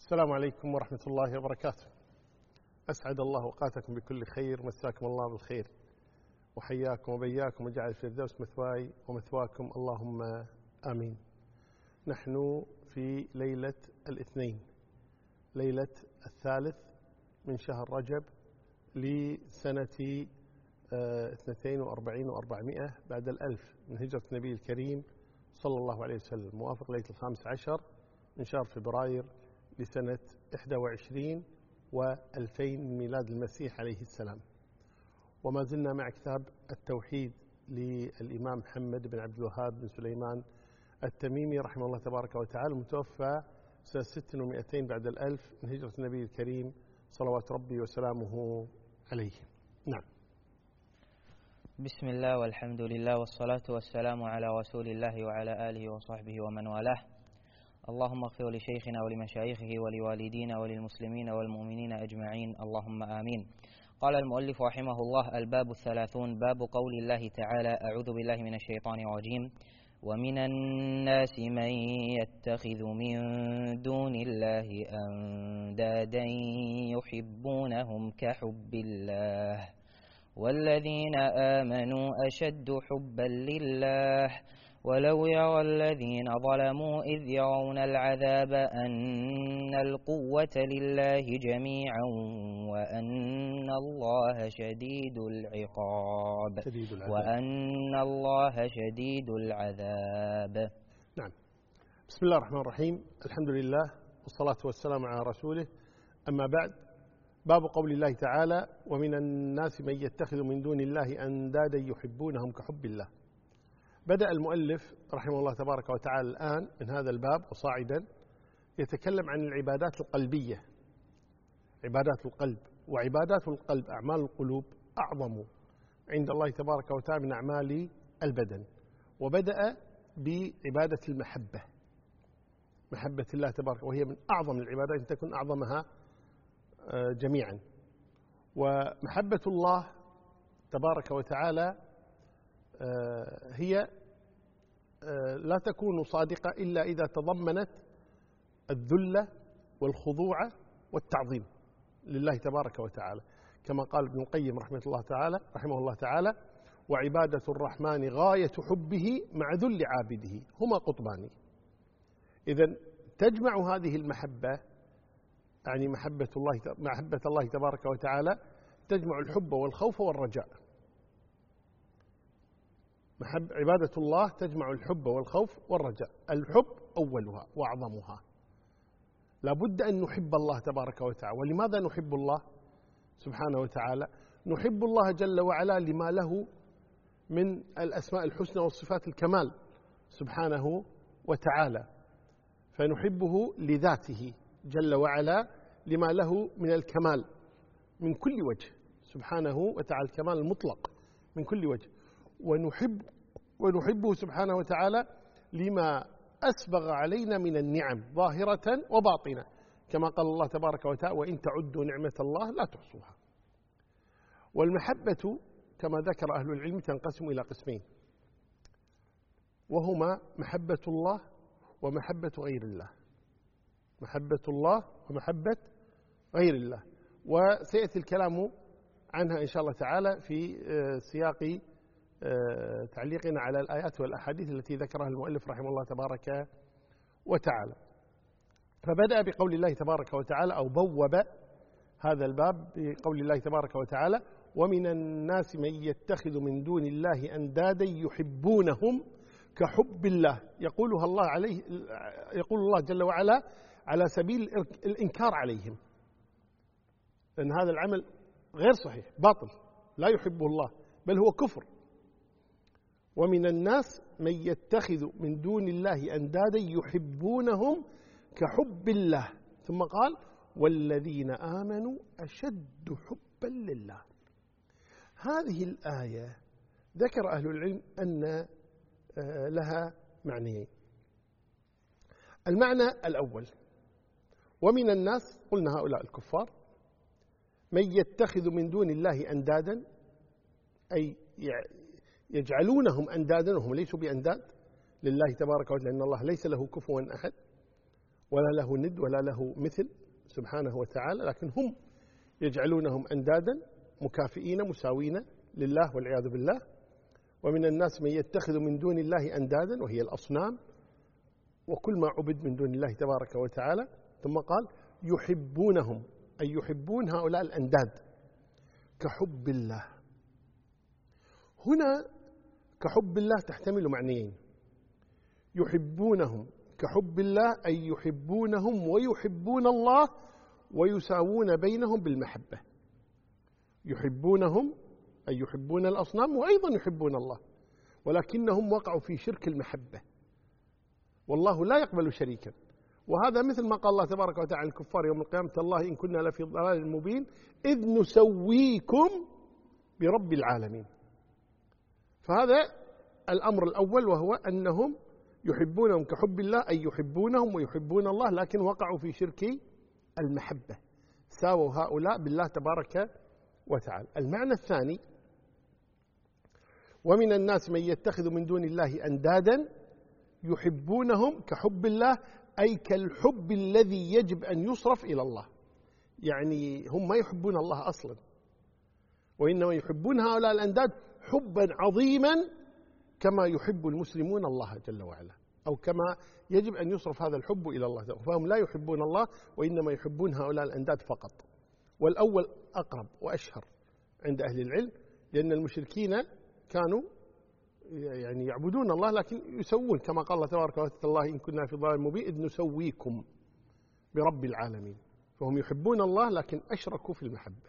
السلام عليكم ورحمة الله وبركاته. أسعد الله أوقاتكم بكل خير، مساكم الله بالخير، وحياكم وبياكم وجعل الفردوس مثواي ومثواكم، اللهم آمين. نحن في ليلة الاثنين، ليلة 3 من شهر رجب لسنة 42 و400 بعد الألف من هجرة النبي الكريم صلى الله عليه وسلم، موافق ليلة 15 من شهر فبراير لسنة 21 و2000 من ميلاد المسيح عليه السلام. وما زلنا مع كتاب التوحيد للإمام محمد بن عبد الوهاب بن سليمان التميمي رحمه الله تبارك وتعالى، المتوفى سنة 6 و200 بعد الألف من هجرة النبي الكريم صلوات ربي وسلامه عليه. نعم. بسم الله والحمد لله والصلاة والسلام على رسول الله وعلى آله وصحبه ومن والاه. اللهم اغفر لشيخنا ولمشايخه ولوالدينا وللمسلمين والمؤمنين أجمعين، اللهم آمين. قال المؤلف رحمه الله: الباب 30، باب قول الله تعالى: أعوذ بالله من الشيطان الرجيم: ومن الناس من يتخذ من دون الله أندادا يحبونهم كحب الله والذين آمنوا أشد حبا لله ولو يرى الذين ظلموا إذ يرون العذاب أن القوة لله جميعا وأن الله شديد العقاب وأن الله شديد العذاب. نعم. بسم الله الرحمن الرحيم، الحمد لله والصلاة والسلام على رسوله، أما بعد. باب قول الله تعالى: ومن الناس من يتخذ من دون الله أندادا يحبونهم كحب الله. بدأ المؤلف رحمه الله تبارك وتعالى الآن من هذا الباب وصاعدا يتكلم عن العبادات القلبية، عبادات القلب. وعبادات القلب، أعمال القلوب، أعظم عند الله تبارك وتعالى من أعمال البدن. وبدأ بعبادة المحبة، محبة الله تبارك، وهي من أعظم العبادات، أن تكون أعظمها جميعا. ومحبة الله تبارك وتعالى هي لا تكون صادقة إلا إذا تضمنت الذل والخضوع والتعظيم لله تبارك وتعالى، كما قال ابن القيم رحمه الله تعالى: وعبادة الرحمن غاية حبه مع ذل عابده هما قطبان. إذن تجمع هذه المحبة، يعني محبة الله تبارك وتعالى تجمع الحب والخوف والرجاء. عبادة الله تجمع الحب والخوف والرجاء. الحب أولها وأعظمها، لابد أن نحب الله تبارك وتعالى. ولماذا نحب الله سبحانه وتعالى؟ نحب الله جل وعلا لما له من الأسماء الحسنى والصفات الكمال سبحانه وتعالى، فنحبه لذاته جل وعلا لما له من الكمال من كل وجه سبحانه وتعالى، الكمال المطلق من كل وجه. ونحبه سبحانه وتعالى لما أسبغ علينا من النعم ظاهرة وباطنة، كما قال الله تبارك وتعالى: وإن تعدوا نعمة الله لا تحصوها. والمحبة كما ذكر أهل العلم تنقسم إلى قسمين، وهما محبة الله ومحبة غير الله. محبة الله ومحبة غير الله، وسيأتي الكلام عنها إن شاء الله تعالى في سياق تعليقنا على الآيات والأحاديث التي ذكرها المؤلف رحمه الله تبارك وتعالى. فبدأ بقول الله تبارك وتعالى، أو بوب هذا الباب بقول الله تبارك وتعالى: ومن الناس من يتخذ من دون الله أندادا يحبونهم كحب الله. يقول الله جل وعلا على سبيل الإنكار عليهم، لأن هذا العمل غير صحيح، باطل، لا يحبه الله، بل هو كفر. ومن الناس من يتخذ من دون الله أندادا يحبونهم كحب الله، ثم قال: والذين آمنوا أشد حبا لله. هذه الآية ذكر أهل العلم أن لها معنيين. المعنى الأول: ومن الناس، قلنا هؤلاء الكفار، من يتخذ من دون الله أندادا، أي يجعلونهم أندادا وهم ليسوا بأنداد لله تبارك وتعالى، لأن الله ليس له كفوا أحد. ولا له ند ولا له مثل سبحانه وتعالى، لكن هم يجعلونهم أندادا مكافئين مساوين لله والعياذ بالله. ومن الناس من يتخذ من دون الله أندادا وهي الأصنام وكل ما عبد من دون الله تبارك وتعالى. ثم قال يحبونهم، أي يحبون هؤلاء الأنداد كحب الله. هنا كحب الله تحتمل معنيين: يحبونهم كحب الله أي يحبونهم ويحبون الله ويساوون بينهم بالمحبة. يحبونهم أي يحبون الأصنام وأيضا يحبون الله، ولكنهم وقعوا في شرك المحبة، والله لا يقبل شريكا. وهذا مثل ما قال الله تبارك وتعالى الكفار يوم القيامة: الله إن كنا لفي ضلال مبين إذ نسويكم برب العالمين. فهذا الأمر الأول، وهو أنهم يحبونهم كحب الله أي يحبونهم ويحبون الله، لكن وقعوا في شرك المحبة، ساووا هؤلاء بالله تبارك وتعالى. المعنى الثاني: ومن الناس من يتخذ من دون الله أندادا يحبونهم كحب الله أي كالحب الذي يجب أن يصرف إلى الله. يعني هم ما يحبون الله أصلا، وإنما يحبون هؤلاء الأنداد حبا عظيما كما يحب المسلمون الله جل وعلا، أو كما يجب أن يصرف هذا الحب إلى الله. فهم لا يحبون الله وإنما يحبون هؤلاء الأنداد فقط. والأول أقرب وأشهر عند أهل العلم، لأن المشركين كانوا يعني يعبدون الله لكن يسوون، كما قال الله تبارك وتعالى: الله إن كنا في ضلال مبين إذ نسويكم برب العالمين. فهم يحبون الله لكن أشركوا في المحبة.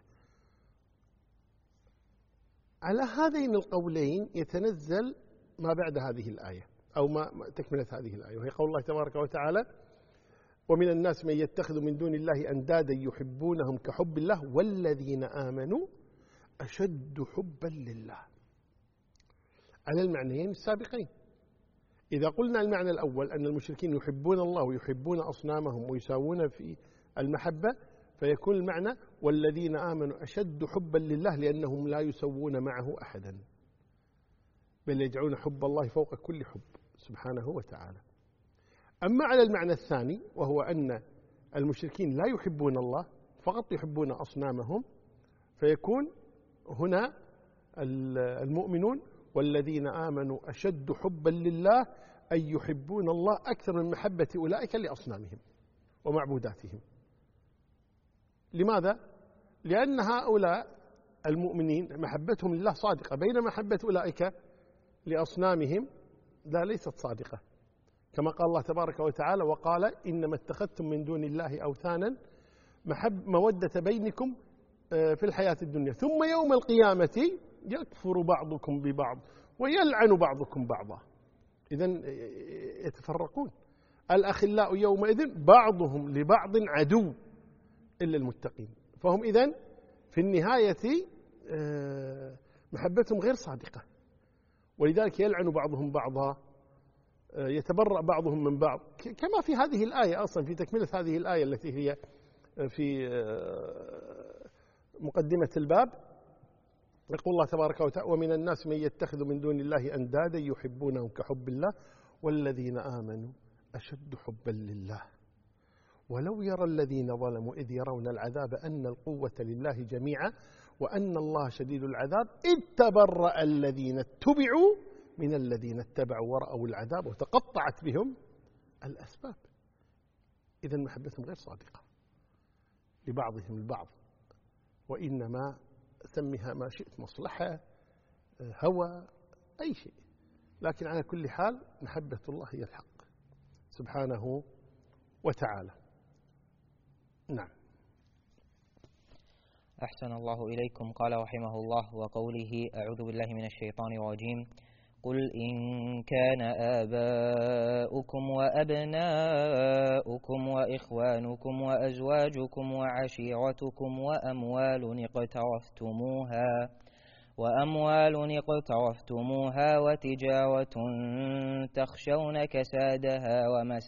على هذين القولين يتنزل ما بعد هذه الآية، أو ما تكملة هذه الآية، وهي قول الله تبارك وتعالى: ومن الناس من يتخذ من دون الله أندادا يحبونهم كحب الله والذين آمنوا أشد حبا لله. على المعنيين السابقين. إذا قلنا المعنى الأول أن المشركين يحبون الله ويحبون أصنامهم ويساوون في المحبة، فيكون المعنى والذين آمنوا أشد حبا لله، لأنهم لا يسوون معه أحدا، بل يجعلون حب الله فوق كل حب سبحانه وتعالى. أما على المعنى الثاني، وهو أن المشركين لا يحبون الله، فقط يحبون أصنامهم، فيكون هنا المؤمنون والذين آمنوا أشد حبا لله أي يحبون الله أكثر من محبة أولئك لأصنامهم ومعبوداتهم. لماذا؟ لأن هؤلاء المؤمنين محبتهم لله صادقة، بينما محبة أولئك لأصنامهم لا ليست صادقة، كما قال الله تبارك وتعالى: وقال إنما اتخذتم من دون الله أوثانا مودة بينكم في الحياة الدنيا ثم يوم القيامة يكفر بعضكم ببعض ويلعن بعضكم بعضا. إذن يتفرقون. الأخلاء يومئذ بعضهم لبعض عدو إلا المتقين. فهم إذن في النهاية محبتهم غير صادقة، ولذلك يلعن بعضهم بعضا، يتبرأ بعضهم من بعض، كما في هذه الآية أصلا، في تكملة هذه الآية التي هي في مقدمة الباب. يقول الله تبارك وتعالى: ومن الناس من يتخذ من دون الله أندادا يحبونهم كحب الله والذين آمنوا أشد حبا لله ولو يرى الذين ظلموا إذ يرون العذاب أن القوة لله جميعا وأن الله شديد العذاب إذ تبرأ الذين اتبعوا من الذين اتبعوا ورأوا العذاب وتقطعت بهم الأسباب. إذن محبتهم غير صادقة لبعضهم البعض، وإنما سميها ما شئت، مصلحة، هوى، أي شيء، لكن على كل حال محبة الله هي الحق سبحانه وتعالى. نعم. أحسن الله إليكم. قال رحمه الله: وقوله أعوذ بالله من الشيطان الرجيم: قل إن كان آباؤكم وأبناؤكم وإخوانكم وأزواجكم وعشيرتكم وأموال اقترفتموها وتجارة تخشون كسادها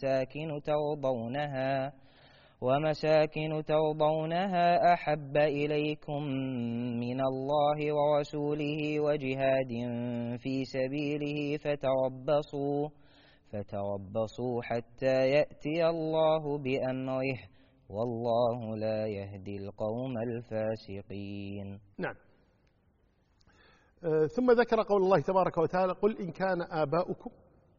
ومساكن ترضونها أحب إليكم من الله ورسوله وجهاد في سبيله فتربصوا حتى يأتي الله بأمره والله لا يهدي القوم الفاسقين. نعم. ثم ذكر قول الله تبارك وتعالى: قل إن كان آباؤكم.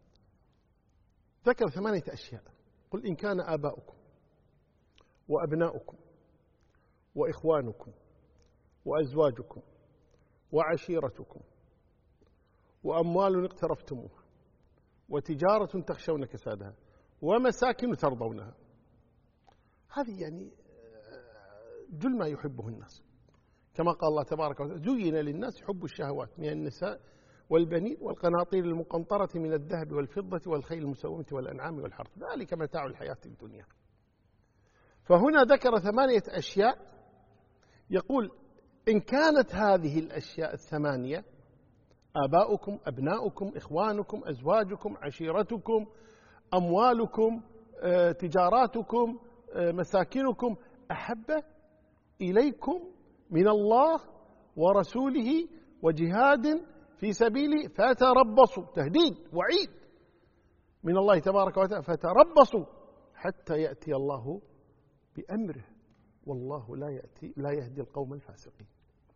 ذكر 8 أشياء. قل إن كان آباؤكم وأبناؤكم وإخوانكم وأزواجكم وعشيرتكم وأموال اقترفتموها وتجارة تخشون كسادها ومساكن ترضونها. هذه يعني جل ما يحبه الناس، كما قال الله تبارك وتعالى: زين للناس حب الشهوات من النساء والبنين والقناطير المقنطرة من الذهب والفضة والخيل المسومة والأنعام والحرث ذلك متاع الحياة الدنيا. فهنا ذكر 8 أشياء، يقول: إن كانت هذه الأشياء 8 آباؤكم أبناؤكم إخوانكم أزواجكم عشيرتكم أموالكم تجاراتكم مساكنكم أحب إليكم من الله ورسوله وجهاد في سبيله فتربصوا، تهديد وعيد من الله تبارك وتعالى، فتربصوا حتى يأتي الله بأمره والله لا يهدي القوم الفاسقين.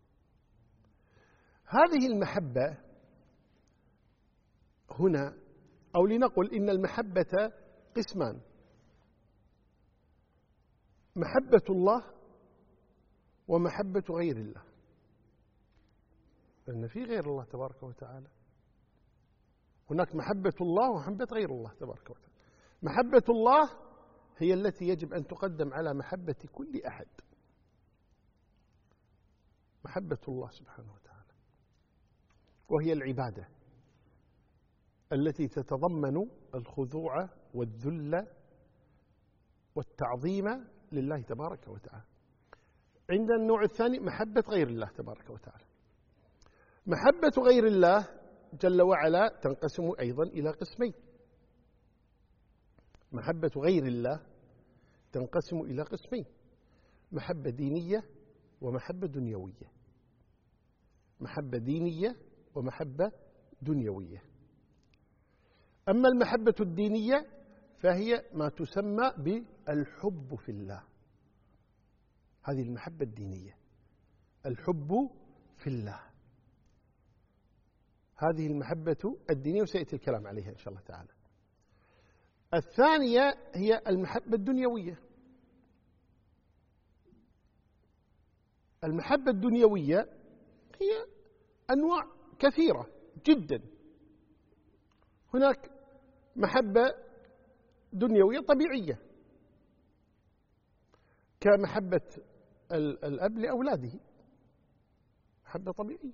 هذه المحبة هنا، أو لنقل إن المحبة قسمان: محبة الله ومحبة غير الله، لأن في غير الله تبارك وتعالى. هناك محبة الله ومحبة غير الله تبارك وتعالى. محبة الله هي التي يجب أن تقدم على محبة كل أحد، محبة الله سبحانه وتعالى، وهي العبادة التي تتضمن الخضوع والذل والتعظيم لله تبارك وتعالى. عند النوع الثاني محبة غير الله تبارك وتعالى. محبة غير الله جل وعلا تنقسم أيضا إلى قسمين. محبة غير الله تنقسم إلى قسمين: محبة دينية ومحبة دنيوية. محبة دينية ومحبة دنيوية. أما المحبة الدينية فهي ما تسمى بالحب في الله. هذه المحبة الدينية، الحب في الله، هذه المحبة الدينية، وسيأتي الكلام عليها إن شاء الله تعالى. الثانية هي المحبة الدنيوية. المحبة الدنيوية هي أنواع كثيرة جدا. هناك محبة دنيوية طبيعية كمحبة الأب لأولاده، محبة طبيعية.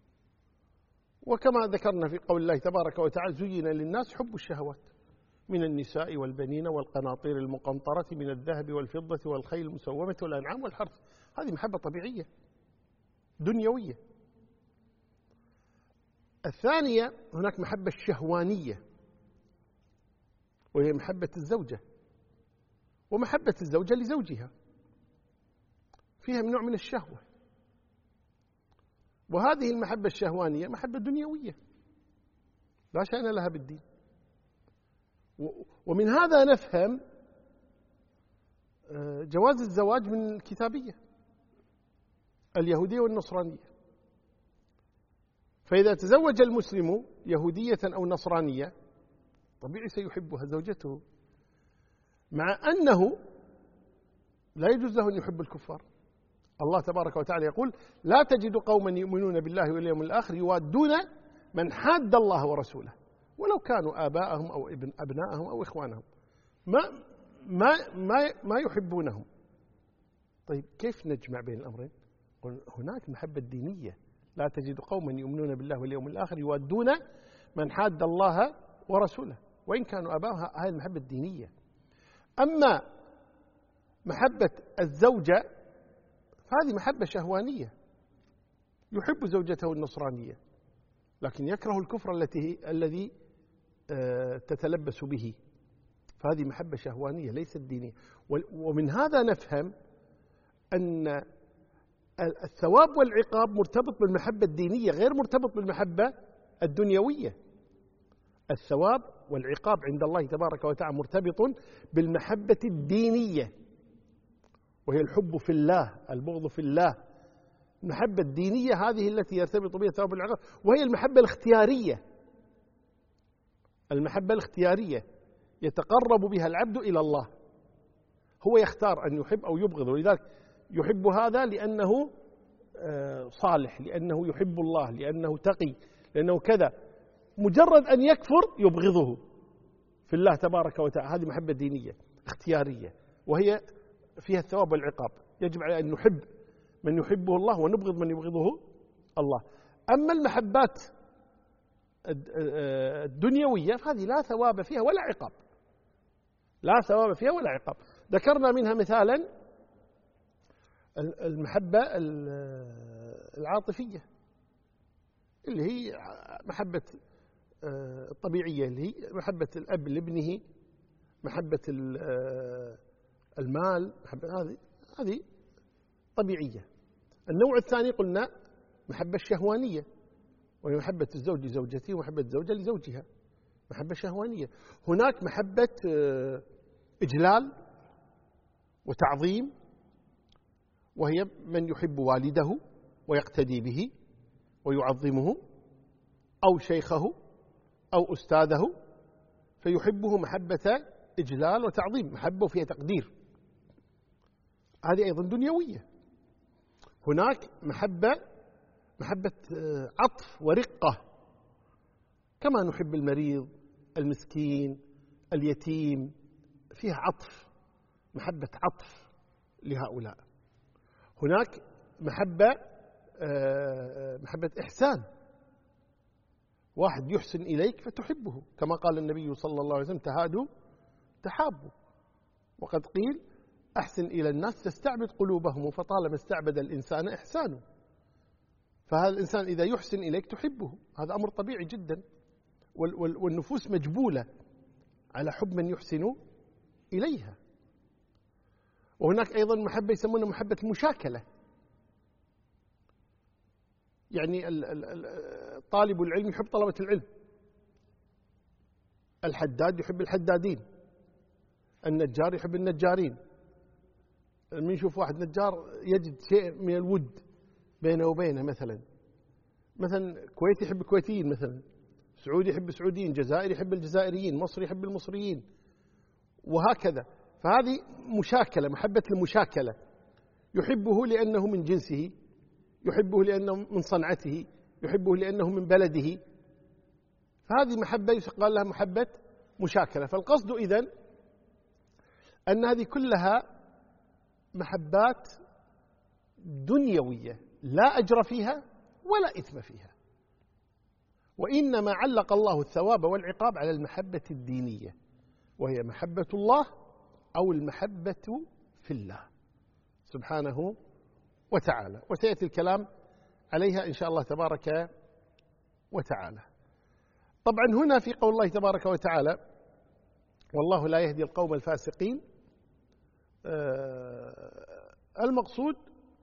وكما ذكرنا في قول الله تبارك وتعالى: زين للناس حب الشهوات من النساء والبنين والقناطير المقنطرة من الذهب والفضة والخيل المسومة والأنعام والحرث. هذه محبة طبيعية دنيوية. الثانية هناك محبة الشهوانية، وهي محبة الزوجة ومحبة الزوجة لزوجها، فيها نوع من الشهوة. وهذه المحبة الشهوانية محبة دنيوية لا شأن لها بالدين. ومن هذا نفهم جواز الزواج من الكتابية اليهودية والنصرانية. فإذا تزوج المسلم يهودية أو نصرانية طبيعي سيحبها زوجته، مع أنه لا يجوز له أن يحب الكفار. الله تبارك وتعالى يقول: لا تجد قوما يؤمنون بالله واليوم الآخر يوادون من حاد الله ورسوله ولو كانوا آباءهم أو أبناءهم أو إخوانهم، ما يحبونهم. طيب كيف نجمع بين الأمرين؟ هناك محبة دينية: لا تجد قوما يؤمنون بالله واليوم الآخر يوادون من حاد الله ورسوله وإن كانوا آباءهم. هذه المحبة الدينية. أما محبة الزوجة فهذه محبة شهوانية، يحب زوجته النصرانية لكن يكره الكفر الذي تتلبس به، فهذه محبة شهوانية ليست دينية. ومن هذا نفهم أن الثواب والعقاب مرتبط بالمحبة الدينية غير مرتبط بالمحبة الدنيوية. الثواب والعقاب عند الله تبارك وتعالى مرتبط بالمحبة الدينية، وهي الحب في الله، البغض في الله. المحبة الدينية هذه التي يرتبط بها الثواب والعقاب، وهي المحبة الاختيارية. المحبة الاختيارية يتقرب بها العبد إلى الله، هو يختار أن يحب أو يبغض، ولذلك يحب هذا لأنه صالح، لأنه يحب الله، لأنه تقي، لأنه كذا. مجرد أن يكفر يبغضه في الله تبارك وتعالى. هذه محبة دينية اختيارية، وهي فيها الثواب والعقاب. يجب على أن نحب من يحبه الله ونبغض من يبغضه الله. أما المحبات الدنيوية فهذه لا ثواب فيها ولا عقاب، لا ثواب فيها ولا عقاب. ذكرنا منها مثالا المحبة العاطفية اللي هي محبة الطبيعية، اللي هي محبة الأب لابنه، محبة المال، هذه طبيعية. النوع الثاني قلنا محبة الشهوانية، وهي محبة الزوج لزوجته ومحبة الزوجة لزوجها، محبة شهوانية. هناك محبة إجلال وتعظيم، وهي من يحب والده ويقتدي به ويعظمه، أو شيخه أو أستاذه، فيحبه محبة إجلال وتعظيم، محبة فيها تقدير. هذه أيضا دنيوية. هناك محبة عطف ورقة، كما نحب المريض المسكين اليتيم، فيها عطف، محبة عطف لهؤلاء. هناك محبة إحسان، واحد يحسن إليك فتحبه، كما قال النبي صلى الله عليه وسلم: تهادوا تحابوا. وقد قيل: أحسن إلى الناس تستعبد قلوبهم، فطالما استعبد الإنسان إحسانه. فهذا الإنسان إذا يحسن إليك تحبه، هذا أمر طبيعي جدا، والنفوس مجبولة على حب من يحسن إليها. وهناك أيضا محبة يسمونها محبة المشاكلة، يعني طالب العلم يحب طلبة العلم، الحداد يحب الحدادين، النجار يحب النجارين. من يشوف واحد نجار يجد شيء من الود بينه وبينه، مثلا كويتي يحب الكويتيين، مثلا سعودي يحب السعوديين، جزائري يحب الجزائريين، مصري يحب المصريين، وهكذا. فهذه مشاكلة، محبة المشاكلة. يحبه لأنه من جنسه، يحبه لأنه من صنعته، يحبه لأنه من بلده. فهذه محبة يقال لها محبة مشاكلة. فالقصد إذن أن هذه كلها محبات دنيوية لا أجر فيها ولا إثم فيها، وإنما علق الله الثواب والعقاب على المحبة الدينية، وهي محبة الله أو المحبة في الله سبحانه وتعالى، وسيأتي الكلام عليها إن شاء الله تبارك وتعالى. طبعا هنا في قول الله تبارك وتعالى: والله لا يهدي القوم الفاسقين، المقصود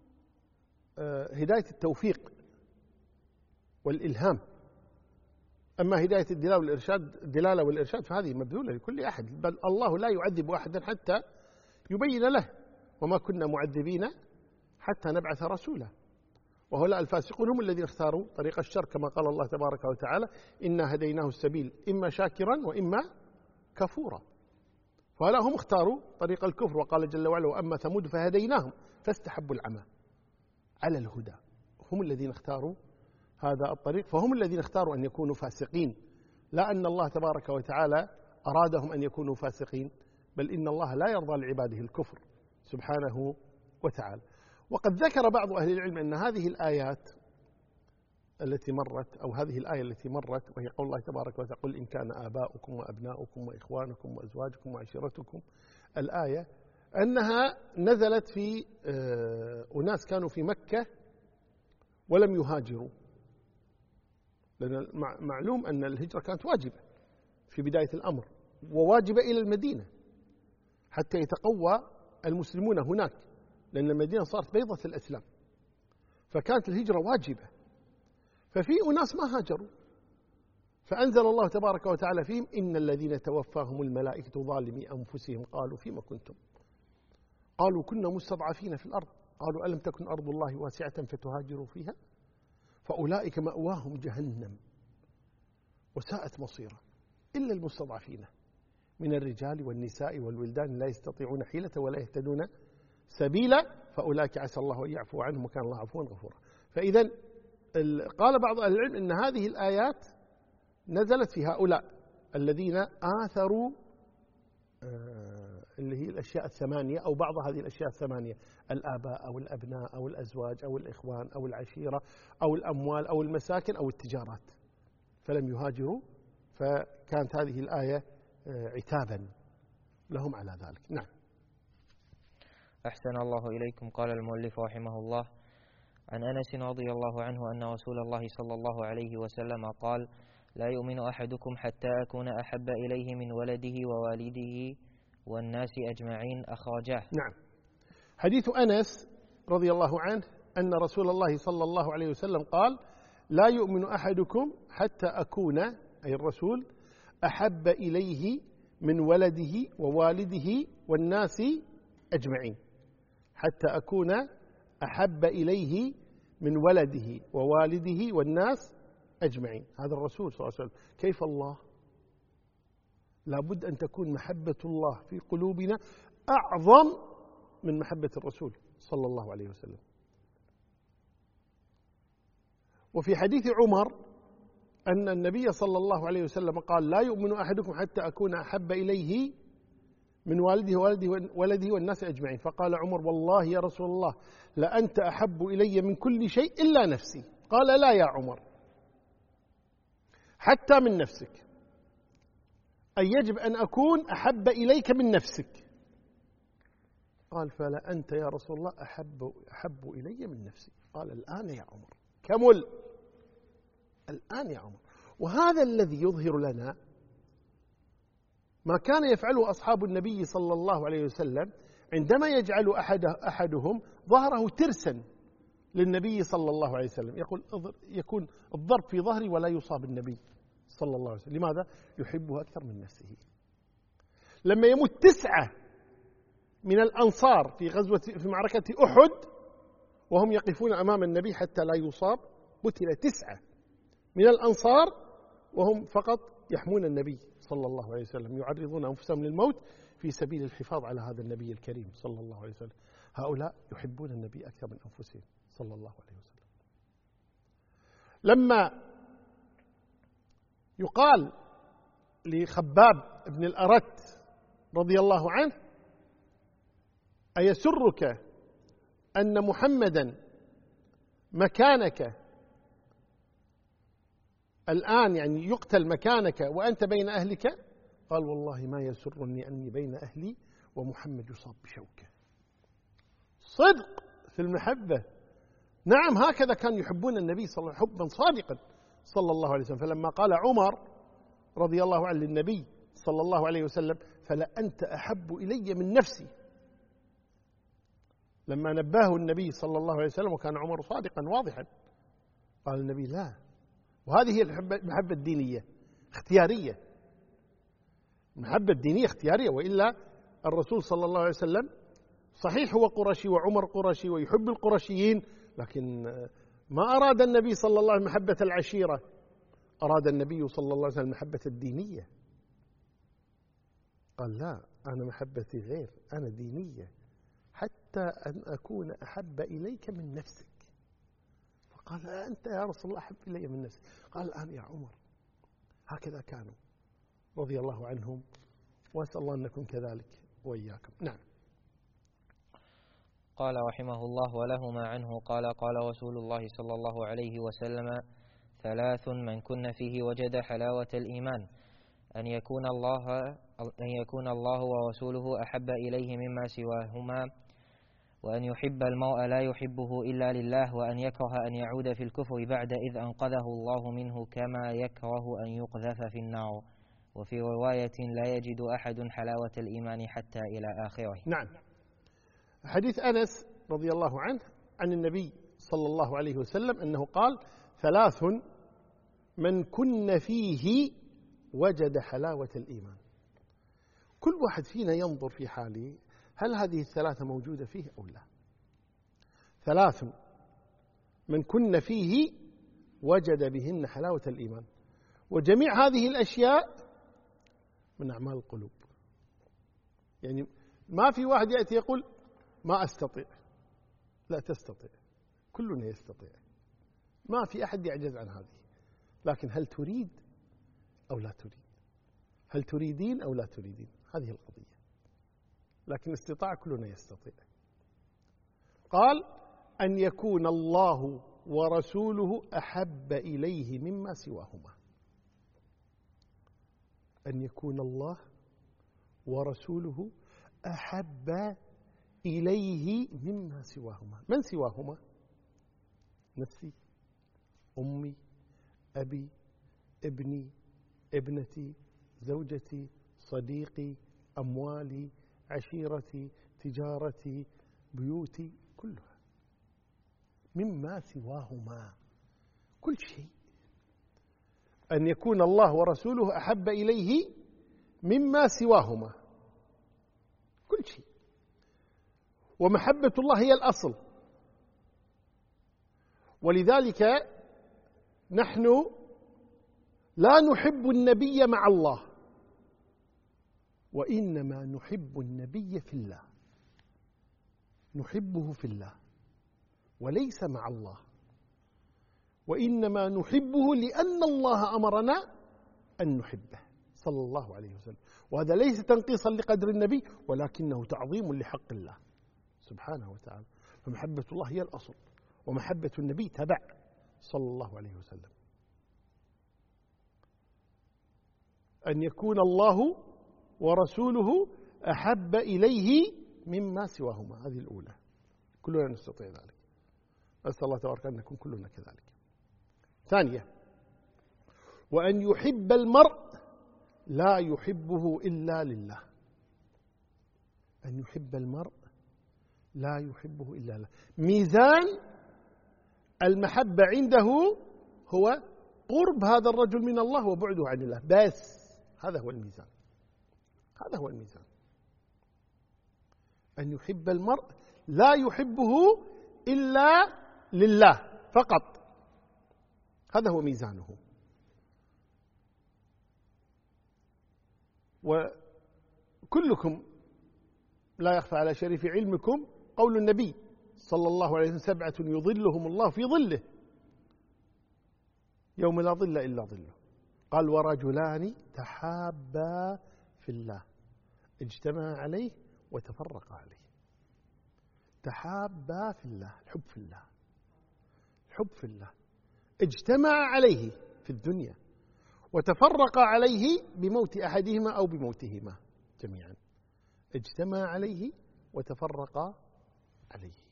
هداية التوفيق والإلهام. أما هداية الدلالة والإرشاد فهذه مبذولة لكل أحد، بل الله لا يعذب أحدا حتى يبين له، وما كنا معذبين حتى نبعث رسولا. وهؤلاء الفاسقون هم الذين اختاروا طريق الشر، كما قال الله تبارك وتعالى: إنا هديناه السبيل إما شاكرا وإما كفورا. فهؤلاء هم اختاروا طريق الكفر، وقال جل وعلا: وأما ثمود فهديناهم فاستحبوا العمى على الهدى. هم الذين اختاروا هذا الطريق، فهم الذين اختاروا أن يكونوا فاسقين، لا أن الله تبارك وتعالى أرادهم أن يكونوا فاسقين، بل إن الله لا يرضى لعباده الكفر سبحانه وتعالى. وقد ذكر بعض أهل العلم أن هذه الآيات التي مرت، أو هذه الآية التي مرت، وهي قول الله تبارك وتعالى: قل إن كان آباؤكم وأبناؤكم وإخوانكم وأزواجكم وعشيرتكم، الآية أنها نزلت في أناس كانوا في مكة ولم يهاجروا، لأن معلوم أن الهجرة كانت واجبة في بداية الأمر، وواجبة إلى المدينة حتى يتقوى المسلمون هناك، لأن المدينة صارت بيضة الإسلام، فكانت الهجرة واجبة. ففي أناس ما هاجروا، فأنزل الله تبارك وتعالى فيهم إن الذين توفاهم الملائكة ظالمي أنفسهم قالوا فيما كنتم؟ قالوا كنا مستضعفين في الأرض. قالوا ألم تكن أرض الله واسعة فتهاجروا فيها فأولئك مأواهم جهنم وساءت مصيرا إلا المستضعفين من الرجال والنساء والولدان لا يستطيعون حيلة ولا يهتدون سبيلا فأولئك عسى الله أن يعفو عنهم وكان الله عفوا غفورا. فإذا قال بعض أهل العلم إن هذه الآيات نزلت في هؤلاء الذين آثروا اللي هي الأشياء الثمانية أو بعض هذه الأشياء الثمانية: الآباء أو الأبناء أو الأزواج أو الإخوان أو العشيرة أو الأموال أو المساكن أو التجارات، فلم يهاجروا، فكانت هذه الآية عتابا لهم على ذلك. نعم. أحسن الله إليكم. قال المؤلف رحمه الله: عن أنس رضي الله عنه أن رسول الله صلى الله عليه وسلم قال: لا يؤمن أحدكم حتى أكون أحب إليه من ولده ووالده والناس أجمعين. أخرجاه. نعم. حديث أنس رضي الله عنه أن رسول الله صلى الله عليه وسلم قال: لا يؤمن أحدكم حتى أكون، أي الرسول، أحب إليه من ولده ووالده والناس أجمعين. حتى أكون أحب إليه من ولده ووالده والناس أجمعين. هذا الرسول صلى الله عليه وسلم. كيف الله؟ لابد أن تكون محبة الله في قلوبنا أعظم من محبة الرسول صلى الله عليه وسلم. وفي حديث عمر أن النبي صلى الله عليه وسلم قال: لا يؤمن أحدكم حتى أكون أحب إليه من والده وولده والناس أجمعين. فقال عمر: والله يا رسول الله لأنت أحب إلي من كل شيء إلا نفسي. قال: لا يا عمر، حتى من نفسك، أي يجب أن أكون أحب إليك من نفسك. قال: فلا أنت يا رسول الله أحب إلي من نفسي. قال: الآن يا عمر، كمل الآن يا عمر. وهذا الذي يظهر لنا ما كان يفعله أصحاب النبي صلى الله عليه وسلم عندما يجعل أحدهم ظهره ترسا للنبي صلى الله عليه وسلم، يكون الضرب في ظهري ولا يصاب النبي صلى الله عليه وسلم. لماذا؟ يحبه أكثر من نفسه. لما يموت 9 من الأنصار في معركة أحد وهم يقفون أمام النبي حتى لا يصاب، قتل 9 من الأنصار وهم فقط يحمون النبي صلى الله عليه وسلم، يعرضون أنفسهم للموت في سبيل الحفاظ على هذا النبي الكريم صلى الله عليه وسلم. هؤلاء يحبون النبي أكثر من أنفسهم صلى الله عليه وسلم. لما يقال لخباب بن الأرت رضي الله عنه: أيسرك أن محمدا مكانك الآن، يعني يقتل مكانك وأنت بين أهلك؟ قال: والله ما يسرني أني بين أهلي ومحمد يصاب بشوكة. صدق في المحبة. نعم، هكذا كانوا يحبون النبي صلى الله عليه وسلم حبا صادقا صلى الله عليه وسلم. فلما قال عمر رضي الله عنه للنبي صلى الله عليه وسلم: فلا أنت أحب إلي من نفسي، لما نباه النبي صلى الله عليه وسلم وكان عمر صادقا واضحا، قال النبي: لا. وهذه هي المحبة الدينية اختيارية. المحبة الدينية اختيارية، وإلا الرسول صلى الله عليه وسلم صحيح هو قرشي وعمر قرشي ويحب القرشيين، لكن ما أراد النبي صلى الله عليه وسلم محبة العشيرة، أراد النبي صلى الله عليه وسلم المحبة الدينية. قال: لا، أنا محبتي غير، أنا دينية، حتى أن أكون أحب إليك من نفسك. فقال: أنت يا رسول الله أحب إلي من نفسك. قال: الآن يا عمر. هكذا كانوا رضي الله عنهم، وأسأل الله أن نكون كذلك وإياكم. نعم. قال رحمه الله: ولهما عنه قال: قال رسول الله صلى الله عليه وسلم: 3 من كن فيه وجد حلاوة الإيمان: أن يكون الله ورسوله أحب إليه مما سواهما، وأن يحب المرء لا يحبه إلا لله، وأن يكره أن يعود في الكفر بعد إذ أنقذه الله منه كما يكره أن يقذف في النار. وفي رواية: لا يجد أحد حلاوة الإيمان حتى إلى آخره. نعم. حديث أنس رضي الله عنه عن النبي صلى الله عليه وسلم أنه قال: 3 من كن فيه وجد حلاوة الإيمان. كل واحد فينا ينظر في حاله، هل هذه الثلاثة موجودة فيه أو لا؟ 3 من كن فيه وجد بهن حلاوة الإيمان. وجميع هذه الأشياء من أعمال القلوب. يعني ما في واحد يأتي يقول ما أستطيع. لا، تستطيع، كلنا يستطيع، ما في أحد يعجز عن هذه. لكن هل تريد أو لا تريد؟ هل تريدين أو لا تريدين؟ هذه القضية. لكن استطاع كلنا يستطيع. قال أن يكون الله ورسوله أحب إليه مما سواهما. أن يكون الله ورسوله أحب إليه مما سواهما. من سواهما؟ نفسي، أمي، أبي، ابني، ابنتي، زوجتي، صديقي، أموالي، عشيرتي، تجارتي، بيوتي، كلها مما سواهما، كل شيء. أن يكون الله ورسوله أحب إليه مما سواهما، كل شيء. ومحبة الله هي الأصل. ولذلك نحن لا نحب النبي مع الله، وإنما نحب النبي في الله. نحبه في الله وليس مع الله، وإنما نحبه لأن الله أمرنا أن نحبه صلى الله عليه وسلم. وهذا ليس تنقيصا لقدر النبي، ولكنه تعظيم لحق الله سبحانه وتعالى. فمحبة الله هي الأصل، ومحبة النبي تبع صلى الله عليه وسلم. أن يكون الله ورسوله أحب إليه مما سواهما، هذه الأولى. كلنا نستطيع ذلك، أسأل الله تبارك أن نكون كلنا كذلك. ثانية، وأن يحب المرء لا يحبه إلا لله. أن يحب المرء لا يحبه إلا لله. ميزان المحبة عنده هو قرب هذا الرجل من الله وبعده عن الله، بس هذا هو الميزان. هذا هو الميزان. أن يحب المرء لا يحبه إلا لله فقط، هذا هو ميزانه. وكلكم لا يخفى على شريف علمكم قول النبي صلى الله عليه وسلم: 7 يظلهم الله في ظله يوم لا ظل إلا ظله. قال: ورجلان تحابا في الله اجتمعا عليه وتفرقا عليه. تحابا في الله، الحب في الله، الحب في الله. اجتمعا عليه في الدنيا وتفرقا عليه بموت أحدهما أو بموتهما جميعا. اجتمعا عليه وتفرقا عليه.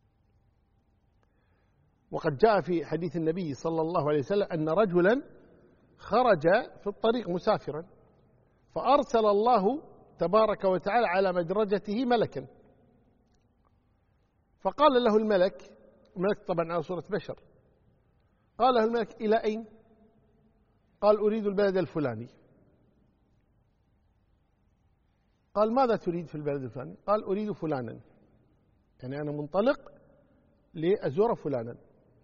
وقد جاء في حديث النبي صلى الله عليه وسلم أن رجلا خرج في الطريق مسافرا، فأرسل الله تبارك وتعالى على مدرجته ملكا، فقال له الملك طبعا على صورة بشر، قال له الملك: إلى أين؟ قال: أريد البلد الفلاني. قال: ماذا تريد في البلد الفلاني؟ قال: أريد فلانا، يعني أنا منطلق لأزور فلانا.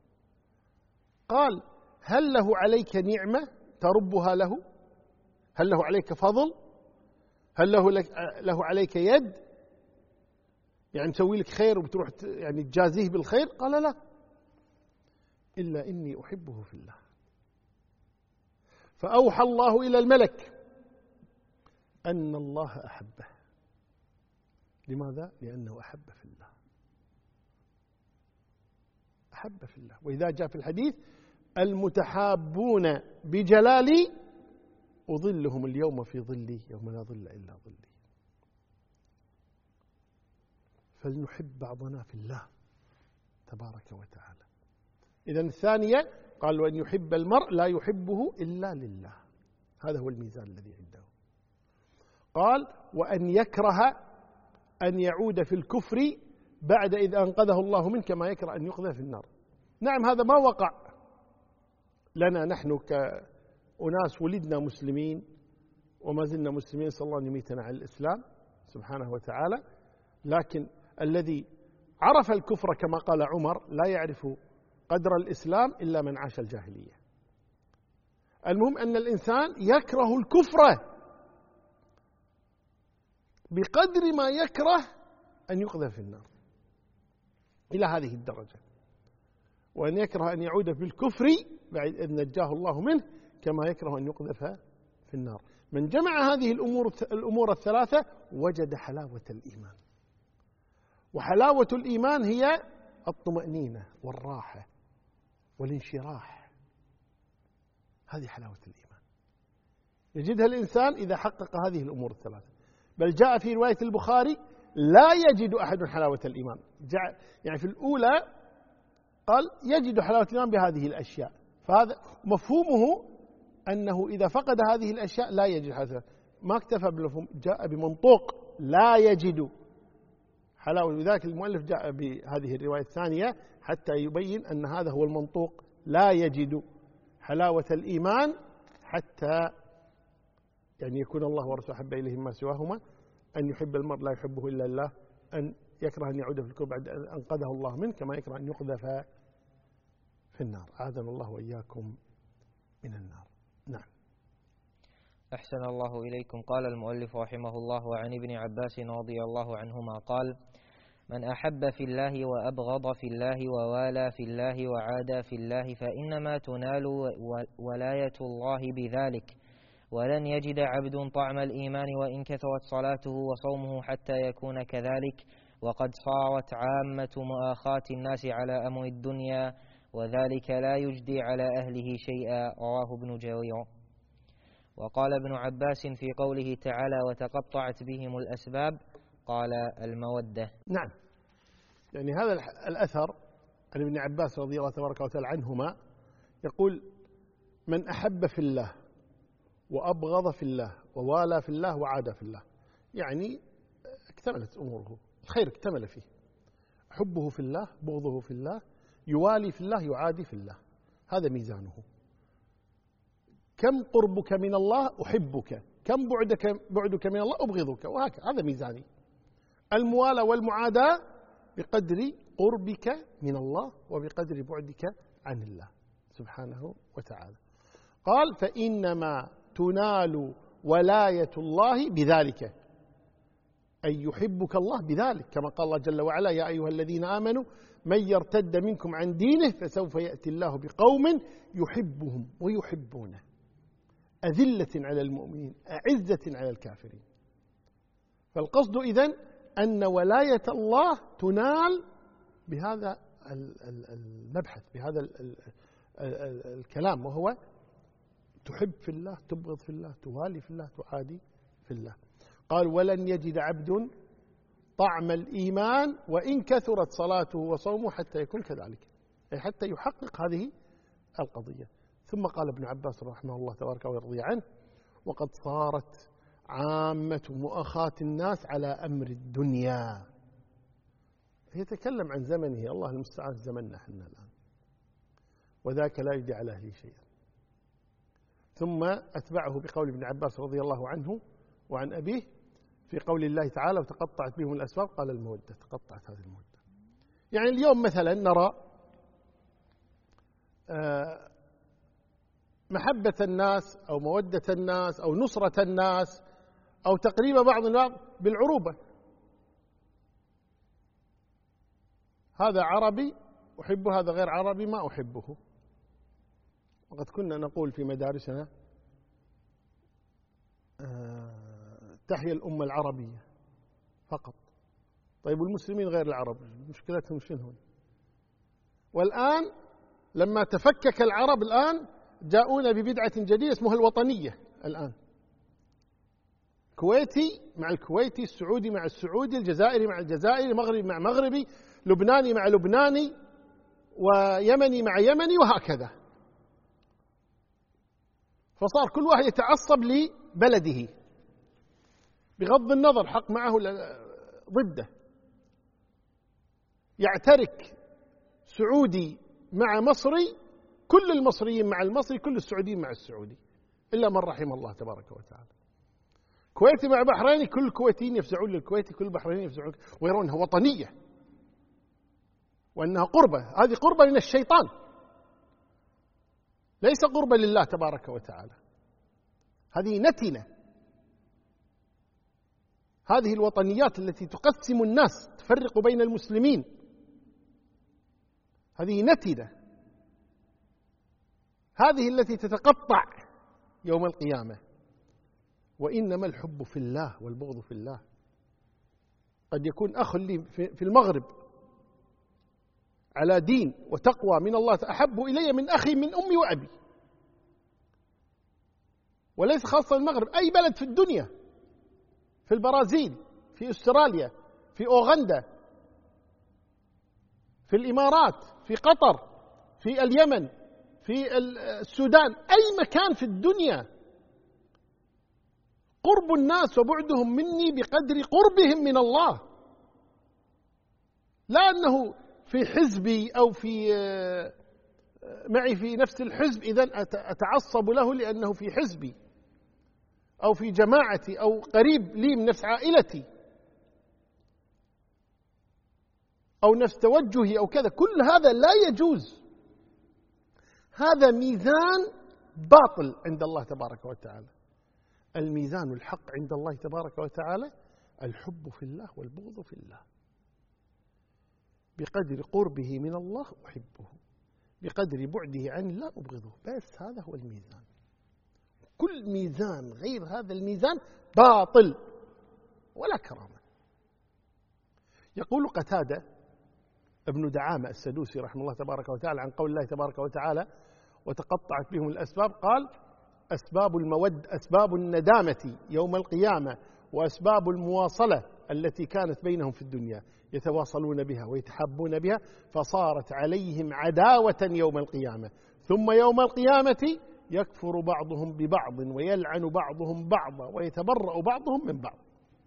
قال: هل له عليك نعمة تربها له؟ هل له عليك فضل؟ هل له عليك يد؟ يعني تسوي لك خير وبتروح يعني تجازيه بالخير؟ قال: لا، إلا إني أحبه في الله. فأوحى الله إلى الملك أن الله أحبه. لماذا؟ لأنه أحب في الله. أحب في الله. وإذا جاء في الحديث: المتحابون بجلالي أظلهم اليوم في ظلي يوم لا ظل إلا ظلي. فلنحب بعضنا في الله تبارك وتعالى. إذن الثانية قال: وأن يحب المرء لا يحبه إلا لله. هذا هو الميزان الذي عنده. قال: وأن يكره أن يعود في الكفر بعد إذ أنقذه الله منه كما يكره أن يقذف في النار. نعم، هذا ما وقع لنا نحن كأناس ولدنا مسلمين وما زلنا مسلمين، صلى الله أن يميتنا على الإسلام سبحانه وتعالى، لكن الذي عرف الكفر كما قال عمر لا يعرف قدر الإسلام إلا من عاش الجاهلية. المهم أن الإنسان يكره الكفر بقدر ما يكره أن يقذف في النار، إلى هذه الدرجة، وأن يكره أن يعود بالكفر بعد إذ نجاه الله منه كما يكره أن يقذف في النار. من جمع هذه الأمور الثلاثة وجد حلاوة الإيمان، وحلاوة الإيمان هي الطمأنينة والراحة والانشراح، هذه حلاوة الإيمان يجدها الإنسان إذا حقق هذه الأمور الثلاثة. بل جاء في رواية البخاري لا يجد أحد حلاوة الإيمان، يعني في الأولى قال يجد حلاوة الإيمان بهذه الأشياء، فهذا مفهومه أنه إذا فقد هذه الأشياء لا يجد حلاوة، ما اكتفى بالمفهوم، جاء بمنطوق لا يجد حلاوة. لذلك المؤلف جاء بهذه الرواية الثانية حتى يبين أن هذا هو المنطوق، لا يجد حلاوة الإيمان حتى يعني يكون الله ورسوله أحب إليه مما سواهما، أن يحب المرء لا يحبه إلا الله، أن يكره أن يعود في الكفر بعد أن أنقذه الله منه، كما يكره أن يقذف في النار. أعاذنا الله وإياكم من النار. نعم. أحسن الله إليكم. قال المؤلف رحمه الله: وعن ابن عباس رضي الله عنهما قال: من أحب في الله وأبغض في الله ووالى في الله وعادى في الله فإنما تنال ولاية الله بذلك، ولن يجد عبد طعم الإيمان وإن كثرت صلاته وصومه حتى يكون كذلك، وقد صارت عامة مؤاخاة الناس على أمر الدنيا، وذلك لا يجدي على أهله شيئا. رواه ابن جرير. وقال ابن عباس في قوله تعالى: وتقطعت بهم الأسباب، قال: المودة. نعم، يعني هذا الأثر عن ابن عباس رضي الله تبارك وتعالى عنهما يقول: من أحب في الله وأبغض في الله ووالى في الله وعادى في الله، يعني اكتملت أموره، الخير اكتمل فيه، حبه في الله، بغضه في الله، يوالي في الله، يعادي في الله، هذا ميزانه. كم قربك من الله أحبك، كم بعدك من الله أبغضك، وهكذا، هذا ميزاني. الموالاة والمعاداة بقدر قربك من الله وبقدر بعدك عن الله سبحانه وتعالى. قال: فإنما تنال ولاية الله بذلك، أي يحبك الله بذلك، كما قال الله جل وعلا: يا أيها الذين آمنوا من يرتد منكم عن دينه فسوف يأتي الله بقوم يحبهم ويحبونه، أذلة على المؤمنين أعزة على الكافرين. فالقصد إذن أن ولاية الله تنال بهذا المبحث، بهذا الكلام، وهو تحب في الله، تبغض في الله، توالي في الله، تعادي في الله. قال: ولن يجد عبد طعم الإيمان وإن كثرت صلاته وصومه حتى يكون كذلك، أي حتى يحقق هذه القضية. ثم قال ابن عباس رحمه الله تبارك ويرضي عنه: وقد صارت عامة مؤاخاة الناس على أمر الدنيا. يتكلم عن زمنه، الله المستعان زمننا احنا الآن، وذاك لا يجدي على أهله شيئا. ثم أتبعه بقول ابن عباس رضي الله عنه وعن أبيه في قول الله تعالى: وتقطعت بهم الأسباب، قال: المودة، تقطعت هذه المودة. يعني اليوم مثلا نرى محبة الناس أو مودة الناس أو نصرة الناس أو تقريب بعض البعض بالعروبة. هذا عربي أحبه، هذا غير عربي ما أحبه. وقد كنا نقول في مدارسنا: تحيا الأمة العربية فقط. طيب والمسلمين غير العرب مشكلتهم شنو؟ والآن لما تفكك العرب الآن جاءونا ببدعة جديدة اسمها الوطنية. الآن كويتي مع الكويتي، السعودي مع السعودي، الجزائري مع الجزائري، المغربي مع مغربي، لبناني مع لبناني، ويمني مع يمني، وهكذا. فصار كل واحد يتعصب لبلده بغض النظر حق معه ضده. يعترك سعودي مع مصري كل المصريين مع المصري، كل السعوديين مع السعودي، إلا من رحم الله تبارك وتعالى. كويتي مع بحريني، كل الكويتيين يفزعون للكويتي، كل البحرينيين يفزعون، ويرونها وطنية وأنها قربة. هذه قربة من الشيطان، ليس قربة لله تبارك وتعالى. هذه نتنة، هذه الوطنيات التي تقسم الناس، تفرق بين المسلمين، هذه نتنة، هذه التي تتقطع يوم القيامة. وإنما الحب في الله والبغض في الله. قد يكون أخ لي في المغرب على دين وتقوى من الله أحب إلي من أخي من أمي وأبي، وليس خاصة المغرب، أي بلد في الدنيا، في البرازيل، في أستراليا، في أوغندا، في الإمارات، في قطر، في اليمن، في السودان، أي مكان في الدنيا، قرب الناس وبعدهم مني بقدر قربهم من الله، لا أنه في حزبي أو في معي في نفس الحزب إذن أتعصب له لأنه في حزبي أو في جماعتي أو قريب لي من نفس عائلتي أو نفس توجهي أو كذا. كل هذا لا يجوز، هذا ميزان باطل عند الله تبارك وتعالى. الميزان الحق عند الله تبارك وتعالى الحب في الله والبغض في الله. بقدر قربه من الله أحبه، بقدر بعده عن الله أبغضه، بس هذا هو الميزان. كل ميزان غير هذا الميزان باطل ولا كرامة. يقول قتادة ابن دعامة السدوسي رحمه الله تبارك وتعالى عن قول الله تبارك وتعالى وتقطعت بهم الأسباب، قال أسباب أسباب الندامة يوم القيامة وأسباب المواصلة التي كانت بينهم في الدنيا يتواصلون بها ويتحابون بها، فصارت عليهم عداوة يوم القيامة، ثم يوم القيامة يكفر بعضهم ببعض ويلعن بعضهم بعضا ويتبرأ بعضهم من بعض.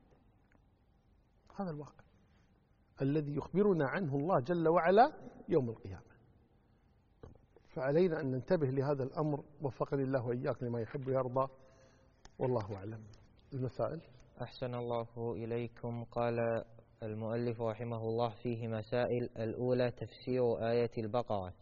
هذا الواقع الذي يخبرنا عنه الله جل وعلا يوم القيامة. فعلينا أن ننتبه لهذا الأمر، وفقني الله وإياك لما يحب ويرضى، والله أعلم. المسائل. أحسن الله إليكم. قال المؤلف رحمه الله فيه مسائل. الأولى تفسير آية البقرة.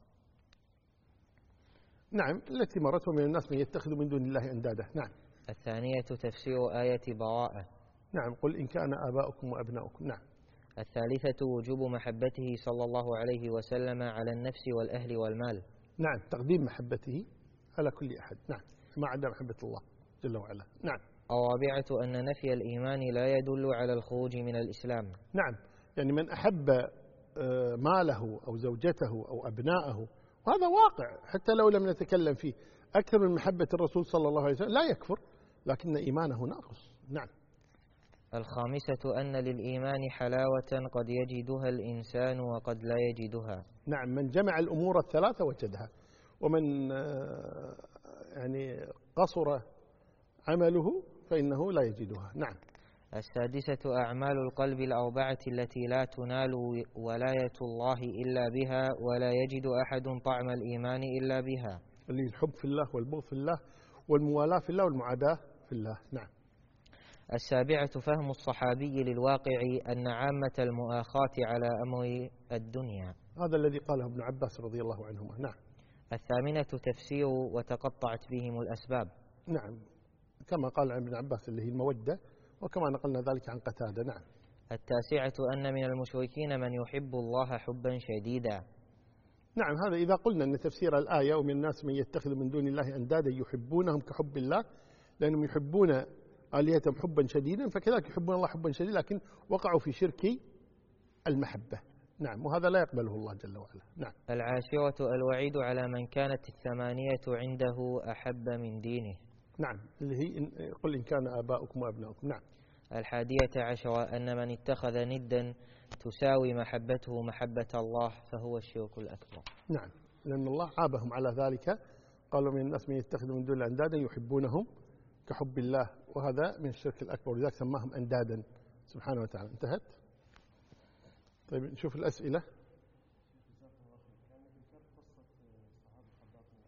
نعم، التي مرت من الناس من يتخذ من دون الله أندادا. نعم. الثانية تفسير آية براءة. نعم، قل إن كان آباؤكم وأبناؤكم. نعم. الثالثة وجوب محبته صلى الله عليه وسلم على النفس والأهل والمال. نعم، تقديم محبته على كل أحد، نعم، ما عدا محبة الله جل وعلا. نعم. الرابعة أن نفي الإيمان لا يدل على الخروج من الإسلام. نعم، يعني من أحب ماله أو زوجته أو أبناءه، وهذا واقع حتى لو لم نتكلم فيه، أكثر من محبة الرسول صلى الله عليه وسلم لا يكفر، لكن إيمانه ناقص. نعم. الخامسة أن للإيمان حلاوة قد يجدها الإنسان وقد لا يجدها. نعم، من جمع الأمور الثلاثة وجدها، ومن يعني قصر عمله فإنه لا يجدها. نعم. السادسة أعمال القلب الأربعة التي لا تنال ولاية الله إلا بها، ولا يجد أحد طعم الإيمان إلا بها، اللي الحب في الله والبغض في الله والموالاة في الله والمعاداة في الله. نعم. السابعة فهم الصحابي للواقع أن عامة المؤاخاة على أمر الدنيا. هذا الذي قاله ابن عباس رضي الله عنهما. نعم. الثامنة تفسير وتقطعت بهم الأسباب. نعم، كما قال ابن عباس اللي هي المودة، وكما نقلنا ذلك عن قتادة. نعم. التاسعة أن من المشركين من يحب الله حبا شديدا. نعم، هذا إذا قلنا أن تفسير الآية ومن الناس من يتخذ من دون الله أندادا يحبونهم كحب الله، لأنهم يحبون آلهتهم حبا شديدا، فكذلك يحبون الله حبا شديدا، لكن وقعوا في شرك المحبة. نعم، وهذا لا يقبله الله جل وعلا. نعم. العاشرة الوعيد على من كانت الثمانية عنده أحب من دينه. نعم، اللي هي قل إن كان آباؤكم وأبناؤكم. نعم. الحادية عشرة أن من اتخذ ندا تساوي محبته محبة الله فهو الشرك الأكبر. نعم، لأن الله عابهم على ذلك، قالوا من الناس من يتخذ من دون الله أندادا يحبونهم كحب الله، وهذا من الشرك الأكبر، لذلك سماهم أندادا سبحانه وتعالى. انتهت. طيب نشوف الأسئلة.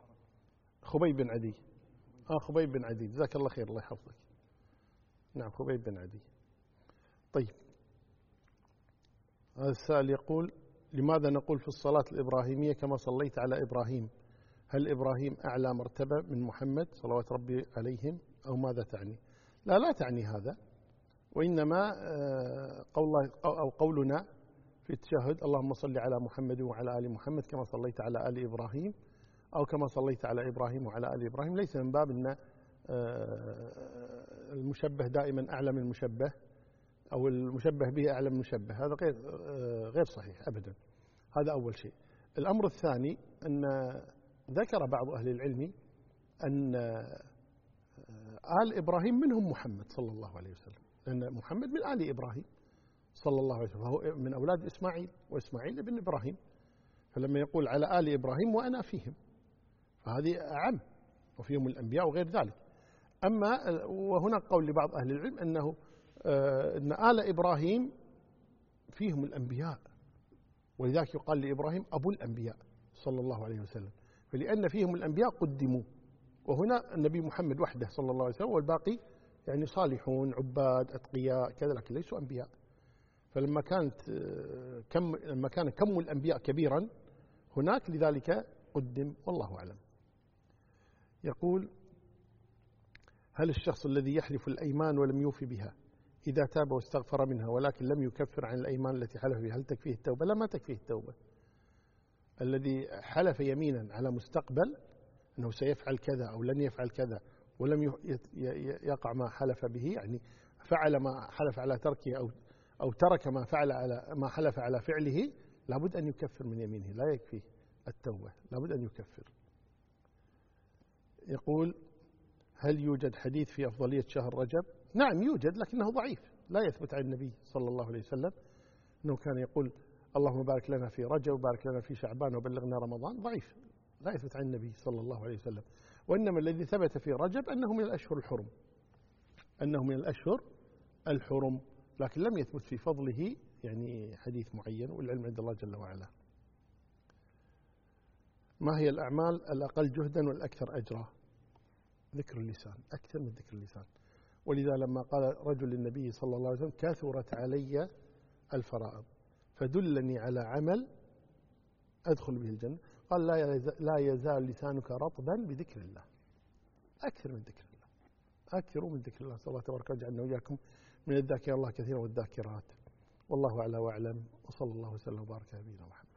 خبيب بن عدي. خبيب بن عدي، جزاك الله خير، الله يحفظك. نعم خبيب بن عدي. طيب، هذا السائل يقول: لماذا نقول في الصلاة الإبراهيمية كما صليت على إبراهيم؟ هل إبراهيم أعلى مرتبة من محمد صلوات ربي عليهم، أو ماذا تعني؟ لا تعني هذا، وإنما قولنا في التشهد: اللهم صل على محمد وعلى آل محمد كما صليت على آل إبراهيم، أو كما صليت على إبراهيم وعلى آل إبراهيم، ليس من باب أن المشبه دائما أعلى من المشبه، أو المشبه به أعلى من المشبه. هذا غير صحيح أبدا. هذا أول شيء. الأمر الثاني أن ذكر بعض أهل العلم أن آل إبراهيم منهم محمد صلى الله عليه وسلم، لأن محمد من آل إبراهيم صلى الله عليه وسلم، فهو من أولاد إسماعيل، وإسماعيل ابن إبراهيم، فلما يقول على آل إبراهيم وأنا فيهم، فهذه أعم، وفيهم الأنبياء وغير ذلك. أما وهناك قول لبعض أهل العلم أنه أن آل إبراهيم فيهم الأنبياء، ولذلك يقال لإبراهيم أبو الأنبياء صلى الله عليه وسلم، فلأن فيهم الأنبياء قدموا. وهنا النبي محمد وحده صلى الله عليه وسلم، والباقي يعني صالحون عباد أتقياء كذا، لكن ليسوا أنبياء. فلما كان كم الأنبياء كبيرا هناك، لذلك قدم، والله أعلم. يقول: هل الشخص الذي يحلف الأيمان ولم يوفي بها إذا تاب واستغفر منها ولكن لم يكفر عن الأيمان التي حلف بها، هل تكفيه التوبة؟ لا، ما تكفيه التوبة. الذي حلف يمينا على مستقبل أنه سيفعل كذا أو لن يفعل كذا، ولم يقع ما حلف به، يعني فعل ما حلف على تركه أو ترك ما حلف على فعله، لابد أن يكفر من يمينه، لا يكفيه التوبة، لابد أن يكفر. يقول: هل يوجد حديث في أفضلية شهر رجب؟ نعم يوجد، لكنه ضعيف، لا يثبت عن النبي صلى الله عليه وسلم أنه كان يقول اللهم بارك لنا في رجب وبارك لنا في شعبان وبلغنا رمضان. ضعيف، لا يثبت عن النبي صلى الله عليه وسلم. وإنما الذي ثبت في رجب أنه من الأشهر الحرم، أنه من الأشهر الحرم، لكن لم يثبت في فضله يعني حديث معين، والعلم عند الله جل وعلا. ما هي الأعمال الأقل جهدا والأكثر أجرا؟ ذكر اللسان، أكثر من ذكر اللسان. ولذا لما قال رجل للنبي صلى الله عليه وسلم: كثرت علي الفرائض فدلني على عمل أدخل به الجنة، قال: لا يزال لسانك رطبا بذكر الله. أكثر من ذكر الله، أكثروا من ذكر الله. صلى الله تبارك وتعالى وإياكم من الذاكرين الله كثيرا والذاكرات. والله أعلى وأعلم، وصلى الله وسلم وبارك على نبينا محمد.